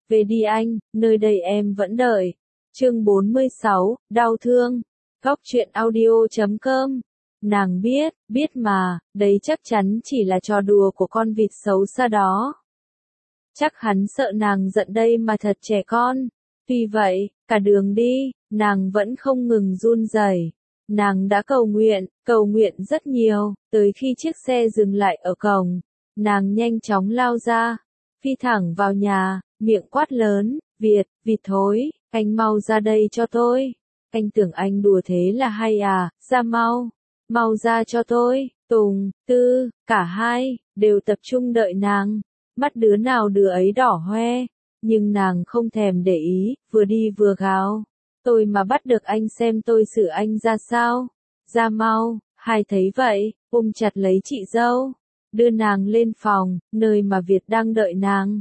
Về đi anh, nơi đây em vẫn đợi. Chương 46, đau thương. Góc truyện audio.com. Nàng biết mà, đấy chắc chắn chỉ là trò đùa của con vịt xấu xa đó. Chắc hắn sợ nàng giận đây mà thật trẻ con. Tuy vậy, cả đường đi, nàng vẫn không ngừng run rẩy. Nàng đã cầu nguyện rất nhiều, tới khi chiếc xe dừng lại ở cổng, nàng nhanh chóng lao ra, phi thẳng vào nhà, miệng quát lớn, Vịt thối, anh mau ra đây cho tôi. Anh tưởng anh đùa thế là hay à, ra mau ra cho tôi. Tùng, Tư, cả hai, đều tập trung đợi nàng, mắt đứa nào đứa ấy đỏ hoe, nhưng nàng không thèm để ý, vừa đi vừa gào. Tôi mà bắt được anh xem tôi xử anh ra sao. Ra mau, hai thấy vậy, ôm chặt lấy chị dâu, đưa nàng lên phòng, nơi mà Việt đang đợi nàng.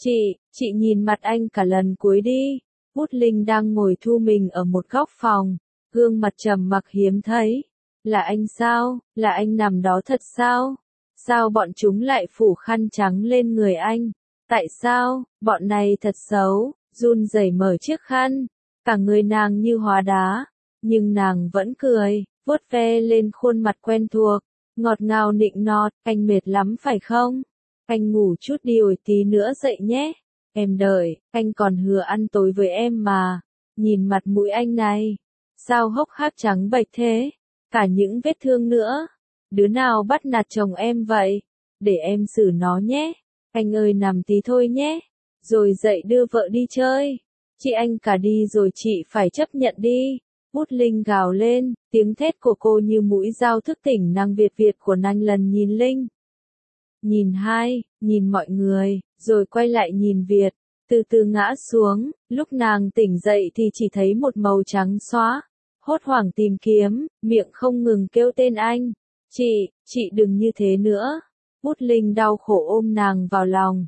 Chị nhìn mặt anh cả lần cuối đi. Út Linh đang ngồi thu mình ở một góc phòng, gương mặt trầm mặc hiếm thấy. Là anh sao? Là anh nằm đó thật sao? Sao bọn chúng lại phủ khăn trắng lên người anh? Tại sao? Bọn này thật xấu. Run rẩy mở chiếc khăn, cả người nàng như hóa đá, nhưng nàng vẫn cười, vuốt ve lên khuôn mặt quen thuộc, ngọt ngào nịnh nọt, anh mệt lắm phải không? Anh ngủ chút đi rồi tí nữa dậy nhé. Em đợi, anh còn hứa ăn tối với em mà. Nhìn mặt mũi anh này, sao hốc hác trắng bệch thế? Cả những vết thương nữa. Đứa nào bắt nạt chồng em vậy? Để em xử nó nhé. Anh ơi nằm tí thôi nhé. Rồi dậy đưa vợ đi chơi. Chị anh cả đi rồi chị phải chấp nhận đi. Út Linh gào lên, tiếng thét của cô như mũi dao thức tỉnh năng Việt của nàng lần nhìn Linh. Nhìn hai, nhìn mọi người, rồi quay lại nhìn Việt, từ từ ngã xuống, lúc nàng tỉnh dậy thì chỉ thấy một màu trắng xóa, hốt hoảng tìm kiếm, miệng không ngừng kêu tên anh. Chị đừng như thế nữa. Út Linh đau khổ ôm nàng vào lòng.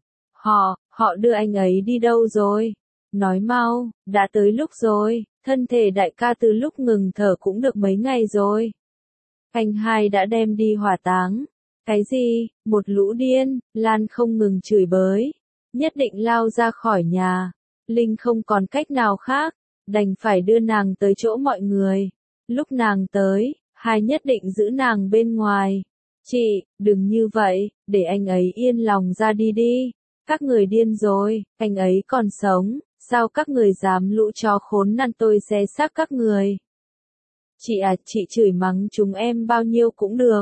Họ đưa anh ấy đi đâu rồi? Nói mau, đã tới lúc rồi, thân thể đại ca từ lúc ngừng thở cũng được mấy ngày rồi. Anh hai đã đem đi hỏa táng. Cái gì? Một lũ điên, Lan không ngừng chửi bới. Nhất định lao ra khỏi nhà. Linh không còn cách nào khác, đành phải đưa nàng tới chỗ mọi người. Lúc nàng tới, hai nhất định giữ nàng bên ngoài. Chị, đừng như vậy, để anh ấy yên lòng ra đi đi. Các người điên rồi, anh ấy còn sống, sao các người dám lũ chó khốn nạn tôi xé xác các người. Chị chửi mắng chúng em bao nhiêu cũng được.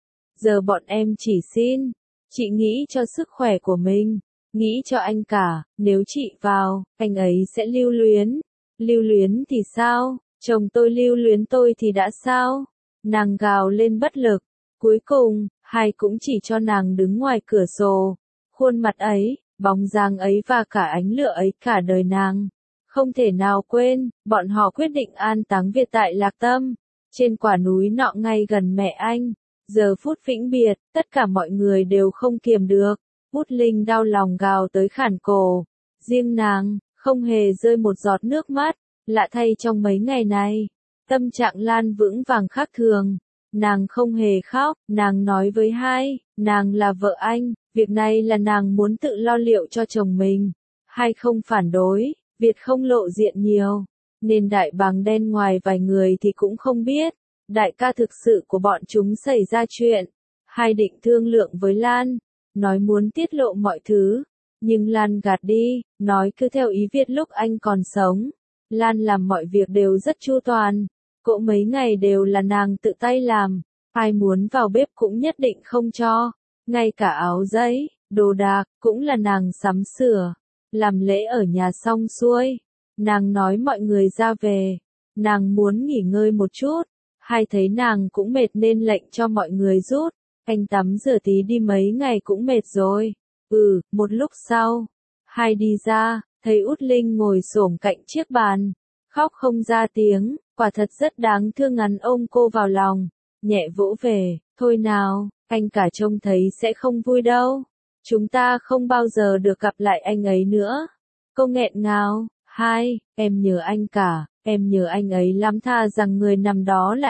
Giờ bọn em chỉ xin, chị nghĩ cho sức khỏe của mình, nghĩ cho anh cả, nếu chị vào, anh ấy sẽ lưu luyến. Lưu luyến thì sao, chồng tôi lưu luyến tôi thì đã sao? Nàng gào lên bất lực, cuối cùng, hai cũng chỉ cho nàng đứng ngoài cửa sổ. Khuôn mặt ấy, bóng dáng ấy và cả ánh lửa ấy cả đời nàng không thể nào quên. Bọn họ quyết định an táng Việt tại Lạc Tâm, trên quả núi nọ ngay gần mẹ anh. Giờ phút vĩnh biệt, tất cả mọi người đều không kiềm được. Út Linh đau lòng gào tới khản cổ. Riêng nàng, không hề rơi một giọt nước mắt. Lạ thay trong mấy ngày này, tâm trạng Lan vững vàng khác thường. Nàng không hề khóc, nàng nói với hai, nàng là vợ anh, việc này là nàng muốn tự lo liệu cho chồng mình. Hai không phản đối, Việt không lộ diện nhiều, nên đại bàng đen ngoài vài người thì cũng không biết. Đại ca thực sự của bọn chúng xảy ra chuyện. Hai định thương lượng với Lan, nói muốn tiết lộ mọi thứ, nhưng Lan gạt đi, nói cứ theo ý Việt lúc anh còn sống. Lan làm mọi việc đều rất chu toàn, cỗ mấy ngày đều là nàng tự tay làm, ai muốn vào bếp cũng nhất định không cho, ngay cả áo giấy, đồ đạc, cũng là nàng sắm sửa. Làm lễ ở nhà xong xuôi, nàng nói mọi người ra về, nàng muốn nghỉ ngơi một chút. Hai thấy nàng cũng mệt nên lệnh cho mọi người rút, anh tắm rửa tí đi mấy ngày cũng mệt rồi. Một lúc sau, hai đi ra, thấy Út Linh ngồi xổm cạnh chiếc bàn, khóc không ra tiếng, quả thật rất đáng thương, ngắn ôm cô vào lòng, nhẹ vỗ về, thôi nào, anh cả trông thấy sẽ không vui đâu. Chúng ta không bao giờ được gặp lại anh ấy nữa. Cô nghẹn ngào, hai, em nhớ anh cả. Em nhớ anh ấy lắm, tha rằng người nằm đó là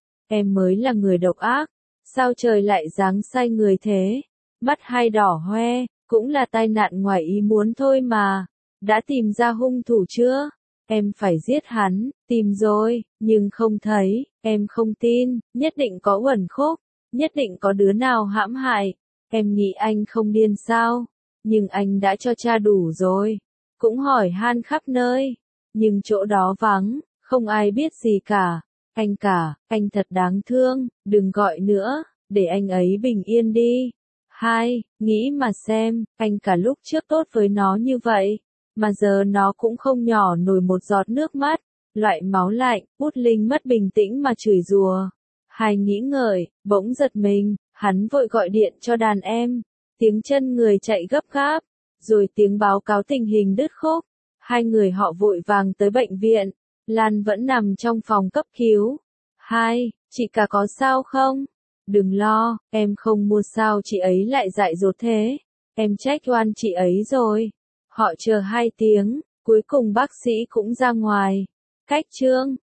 em mới là người độc ác. Sao trời lại giáng sai người thế? Mắt hai đỏ hoe, cũng là tai nạn ngoài ý muốn thôi mà. Đã tìm ra hung thủ chưa? Em phải giết hắn, tìm rồi, nhưng không thấy, em không tin, nhất định có uẩn khúc, nhất định có đứa nào hãm hại. Em nghĩ anh không điên sao? Nhưng anh đã cho tra đủ rồi, cũng hỏi han khắp nơi, nhưng chỗ đó vắng, không ai biết gì cả. Anh thật đáng thương, đừng gọi nữa, để anh ấy bình yên đi. Hai, nghĩ mà xem, anh cả lúc trước tốt với nó như vậy, mà giờ nó cũng không nhỏ nổi một giọt nước mắt, loại máu lạnh, Út Linh mất bình tĩnh mà chửi rủa. Hai nghĩ ngợi, bỗng giật mình, hắn vội gọi điện cho đàn em, tiếng chân người chạy gấp gáp, rồi tiếng báo cáo tình hình đứt khúc. Hai người họ vội vàng tới bệnh viện, Lan vẫn nằm trong phòng cấp cứu. Hai, chị cả có sao không? Đừng lo, em không mua sao chị ấy lại dại dột thế. Em trách oan chị ấy rồi. Họ chờ 2 tiếng, cuối cùng bác sĩ cũng ra ngoài. Cách Trương,